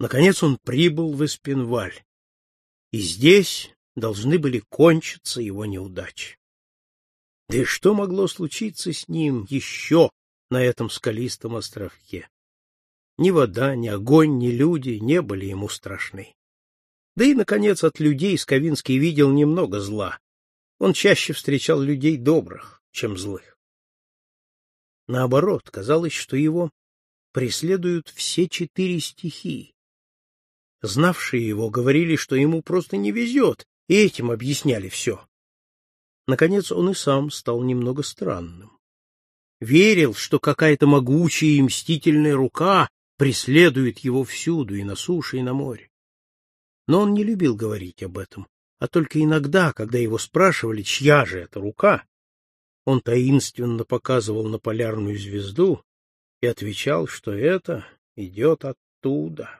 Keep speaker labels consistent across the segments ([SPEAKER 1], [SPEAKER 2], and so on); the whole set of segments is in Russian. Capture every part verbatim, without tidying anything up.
[SPEAKER 1] Наконец он прибыл в Испенваль, и здесь должны были кончиться его неудачи. Да и что могло случиться с ним еще на этом скалистом островке? Ни вода, ни огонь, ни люди не были ему страшны. Да и, наконец, от людей Сковинский видел немного зла. Он чаще встречал людей добрых, чем злых. Наоборот, казалось, что его преследуют все четыре стихии. Знавшие его говорили, что ему просто не везет, и этим объясняли все. Наконец, он и сам стал немного странным. Верил, что какая-то могучая и мстительная рука преследует его всюду, и на суше, и на море. Но он не любил говорить об этом, а только иногда, когда его спрашивали, чья же это рука, он таинственно показывал на полярную звезду и отвечал, что это идет оттуда.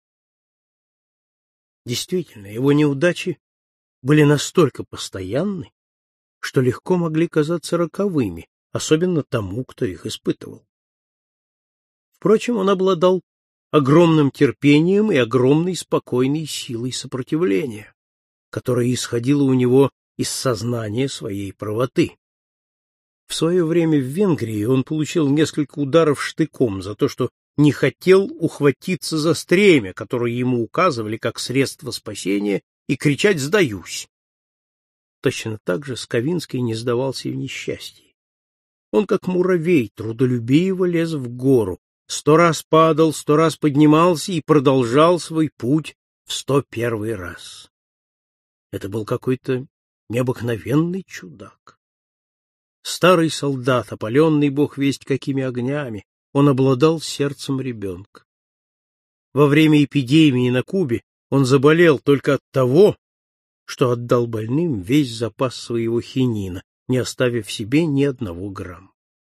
[SPEAKER 1] Действительно, его неудачи были настолько постоянны, что легко могли казаться роковыми, особенно тому, кто их испытывал. Впрочем, он обладал огромным терпением и огромной спокойной силой сопротивления, которая исходила у него из сознания своей правоты. В свое время в Венгрии он получил несколько ударов штыком за то, что не хотел ухватиться за стремя, которое ему указывали как средство спасения, и кричать «сдаюсь». Точно так же Сковинский не сдавался и в несчастье. Он, как муравей, трудолюбиво лез в гору, сто раз падал, сто раз поднимался и продолжал свой путь в сто первый раз. Это был какой-то необыкновенный чудак. Старый солдат, опаленный бог весть какими огнями, он обладал сердцем ребенка. Во время эпидемии на Кубе он заболел только от того, что отдал больным весь запас своего хинина, не оставив себе ни одного грамма.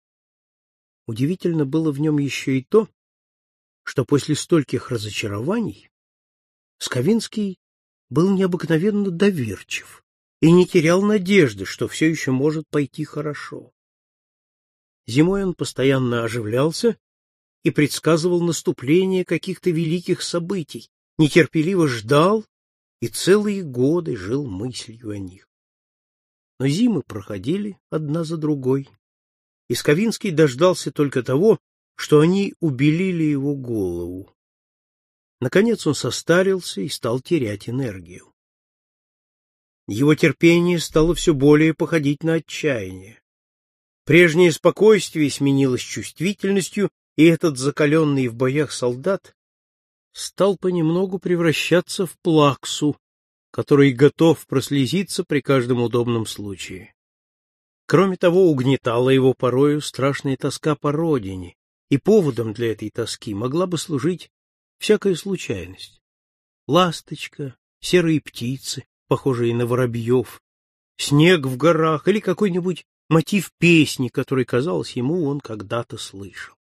[SPEAKER 1] Удивительно было в нем еще и то, что после стольких разочарований Сковинский был необыкновенно доверчив и не терял надежды, что все еще может пойти хорошо. Зимой он постоянно оживлялся и предсказывал наступление каких-то великих событий, нетерпеливо ждал и целые годы жил мыслью о них. Но зимы проходили одна за другой, и Сковинский дождался только того, что они убелили его голову. Наконец он состарился и стал терять энергию. Его терпение стало все более походить на отчаяние. Прежнее спокойствие сменилось чувствительностью, и этот закаленный в боях солдат стал понемногу превращаться в плаксу, который готов прослезиться при каждом удобном случае. Кроме того, угнетала его порою страшная тоска по родине, и поводом для этой тоски могла бы служить всякая случайность. Ласточка, серые птицы, похожие на воробьев, снег в горах или какой-нибудь мотив песни, который, казалось ему, он когда-то слышал.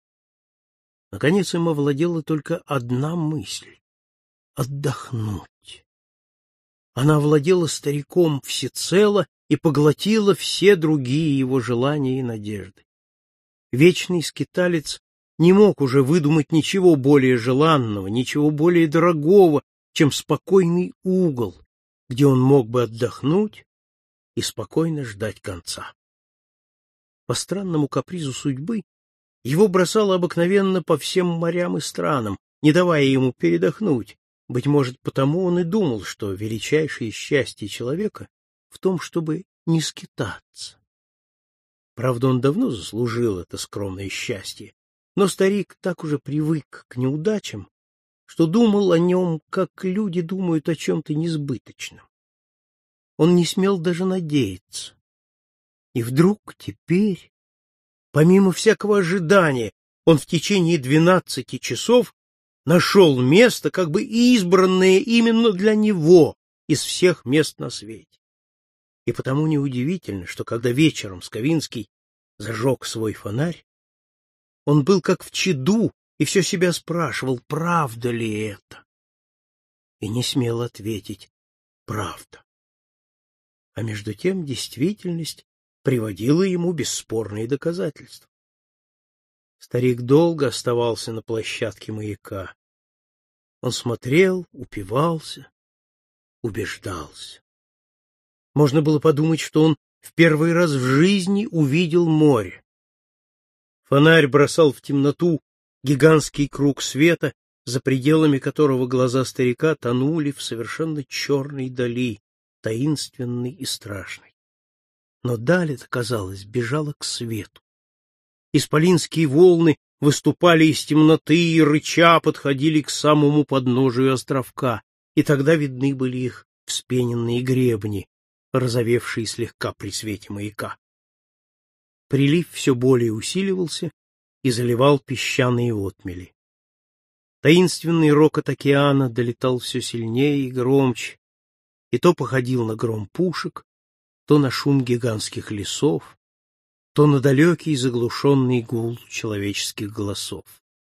[SPEAKER 1] Наконец им овладела только одна мысль — отдохнуть. Она овладела стариком всецело и поглотила все другие его желания и надежды. Вечный скиталец не мог уже выдумать ничего более желанного, ничего более дорогого, чем спокойный угол, где он мог бы отдохнуть и спокойно ждать конца. По странному капризу судьбы его бросало обыкновенно по всем морям и странам, не давая ему передохнуть. Быть может, потому он и думал, что величайшее счастье человека в том, чтобы не скитаться. Правда, он давно заслужил это скромное счастье, но старик так уже привык к неудачам, что думал о нем, как люди думают о чем-то несбыточном. Он не смел даже надеяться. И вдруг теперь, помимо всякого ожидания, он в течение двенадцати часов нашел место, как бы избранное именно для него из всех мест на свете. И потому неудивительно, что когда вечером Сковинский зажег свой фонарь, он был как в чаду и все себя спрашивал, правда ли это, и не смел ответить «правда». А между тем действительность приводила ему бесспорные доказательства. Старик долго оставался на площадке маяка. Он смотрел, упивался, убеждался. Можно было подумать, что он в первый раз в жизни увидел море. Фонарь бросал в темноту гигантский круг света, за пределами которого глаза старика тонули в совершенно черной дали, таинственной и страшной. Но даль эта, казалось, бежала к свету. Исполинские волны выступали из темноты и, рыча, подходили к самому подножию островка, и тогда видны были их вспененные гребни, розовевшие слегка при свете маяка. Прилив все более усиливался и заливал песчаные отмели. Таинственный рокот океана долетал все сильнее и громче, и то походил на гром пушек, то на шум гигантских лесов, то на далекий заглушенный гул человеческих голосов.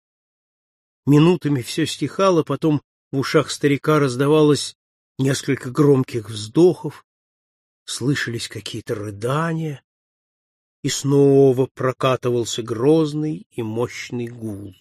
[SPEAKER 1] Минутами все стихало, потом в ушах старика раздавалось несколько громких вздохов, слышались какие-то рыдания, и снова прокатывался грозный и мощный гул.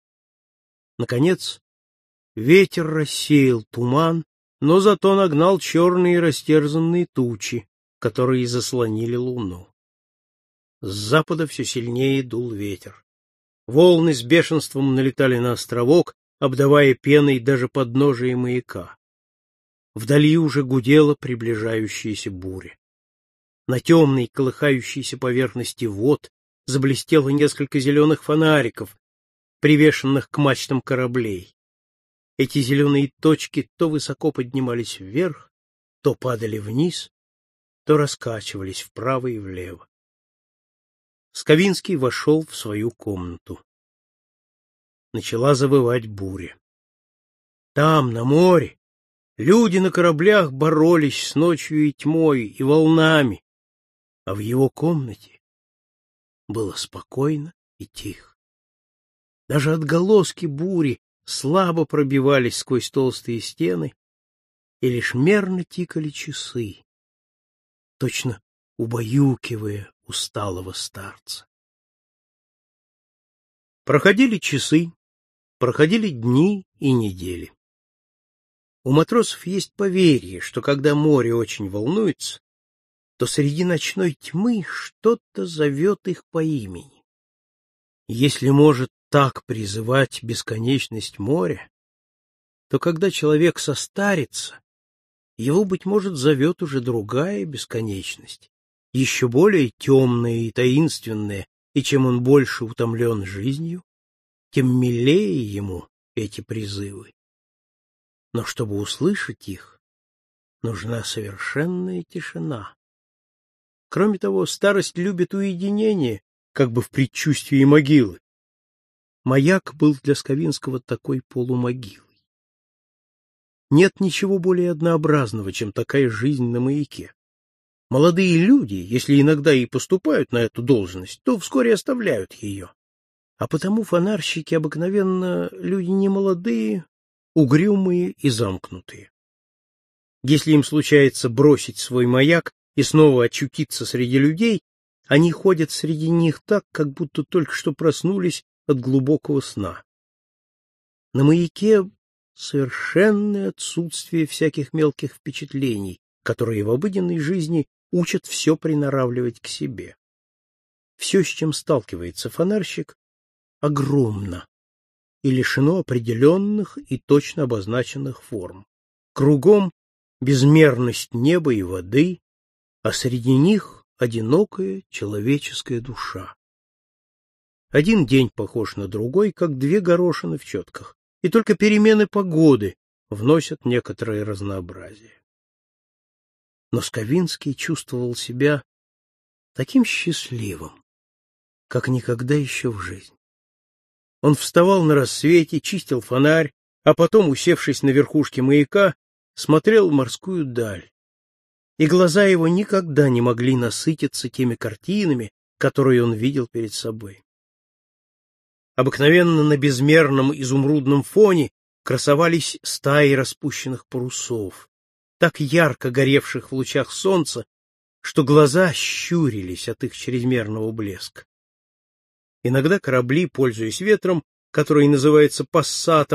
[SPEAKER 1] Наконец, ветер рассеял туман, но зато нагнал черные растерзанные тучи, которые заслонили луну. С запада все сильнее дул ветер. Волны с бешенством налетали на островок, обдавая пеной даже подножие маяка. Вдали уже гудела приближающаяся буря. На темной колыхающейся поверхности вод заблестело несколько зеленых фонариков, привешенных к мачтам кораблей. Эти зеленые точки то высоко поднимались вверх, то падали вниз, то раскачивались вправо и влево. Сковинский вошел в свою комнату. Начала завывать буря. Там, на море, люди на кораблях боролись с ночью и тьмой, и волнами, а в его комнате было спокойно и тихо. Даже отголоски бури слабо пробивались сквозь толстые стены, и лишь мерно тикали часы, точно убаюкивая усталого старца. Проходили часы, проходили дни и недели. У матросов есть поверье, что когда море очень волнуется, то среди ночной тьмы что-то зовет их по имени. Если может так призывать бесконечность моря, то когда человек состарится, его, быть может, зовет уже другая бесконечность, еще более темная и таинственная, и чем он больше утомлен жизнью, тем милее ему эти призывы. Но чтобы услышать их, нужна совершенная тишина. Кроме того, старость любит уединение, как бы в предчувствии могилы. Маяк был для Сковинского такой полумогилой. Нет ничего более однообразного, чем такая жизнь на маяке. Молодые люди, если иногда и поступают на эту должность, то вскоре оставляют ее. А потому фонарщики обыкновенно люди немолодые, угрюмые и замкнутые. Если им случается бросить свой маяк и снова очутиться среди людей, они ходят среди них так, как будто только что проснулись от глубокого сна. На маяке совершенное отсутствие всяких мелких впечатлений, которые в обыденной жизни учат все приноравливать к себе. Все, с чем сталкивается фонарщик, огромно и лишено определенных и точно обозначенных форм. Кругом безмерность неба и воды, а среди них одинокая человеческая душа. Один день похож на другой, как две горошины в четках, и только перемены погоды вносят некоторое разнообразие. Но Сковинский чувствовал себя таким счастливым, как никогда еще в жизни. Он вставал на рассвете, чистил фонарь, а потом, усевшись на верхушке маяка, смотрел в морскую даль. И глаза его никогда не могли насытиться теми картинами, которые он видел перед собой. Обыкновенно на безмерном изумрудном фоне красовались стаи распущенных парусов, так ярко горевших в лучах солнца, что глаза щурились от их чрезмерного блеска. Иногда корабли, пользуясь ветром, который называется пассатом,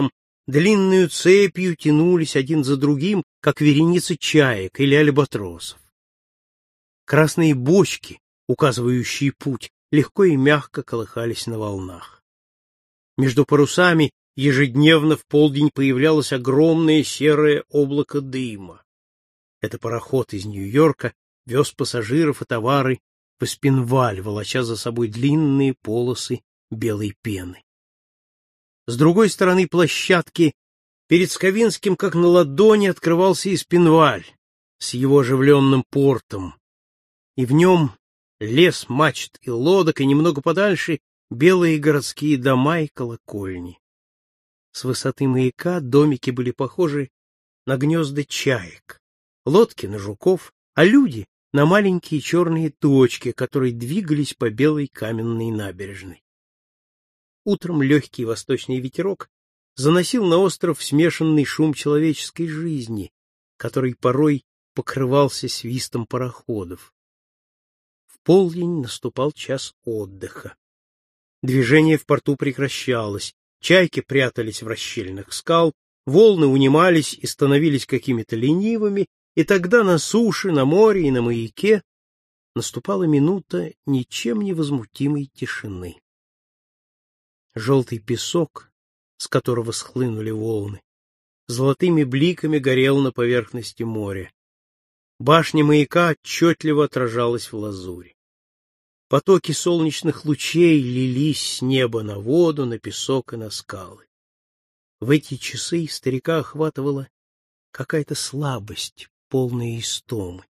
[SPEAKER 1] длинную цепью тянулись один за другим, как вереницы чаек или альбатросов. Красные бочки, указывающие путь, легко и мягко колыхались на волнах. Между парусами ежедневно в полдень появлялось огромное серое облако дыма. Это пароход из Нью-Йорка вез пассажиров и товары в Испенваль, волоча за собой длинные полосы белой пены. С другой стороны площадки перед Сковинским, как на ладони, открывался Испенваль с его оживленным портом, и в нем лес мачт и лодок, и немного подальше белые городские дома и колокольни. С высоты маяка домики были похожи на гнезда чаек, лодки на жуков, а люди на маленькие черные точки, которые двигались по белой каменной набережной. Утром легкий восточный ветерок заносил на остров смешанный шум человеческой жизни, который порой покрывался свистом пароходов. В полдень наступал час отдыха. Движение в порту прекращалось, чайки прятались в расщелинах скал, волны унимались и становились какими-то ленивыми, и тогда на суше, на море и на маяке наступала минута ничем не возмутимой тишины. Желтый песок, с которого схлынули волны, золотыми бликами горел на поверхности моря. Башня маяка отчетливо отражалась в лазури. Потоки солнечных лучей лились с неба на воду, на песок и на скалы. В эти часы старика охватывала какая-то слабость, полная истомы.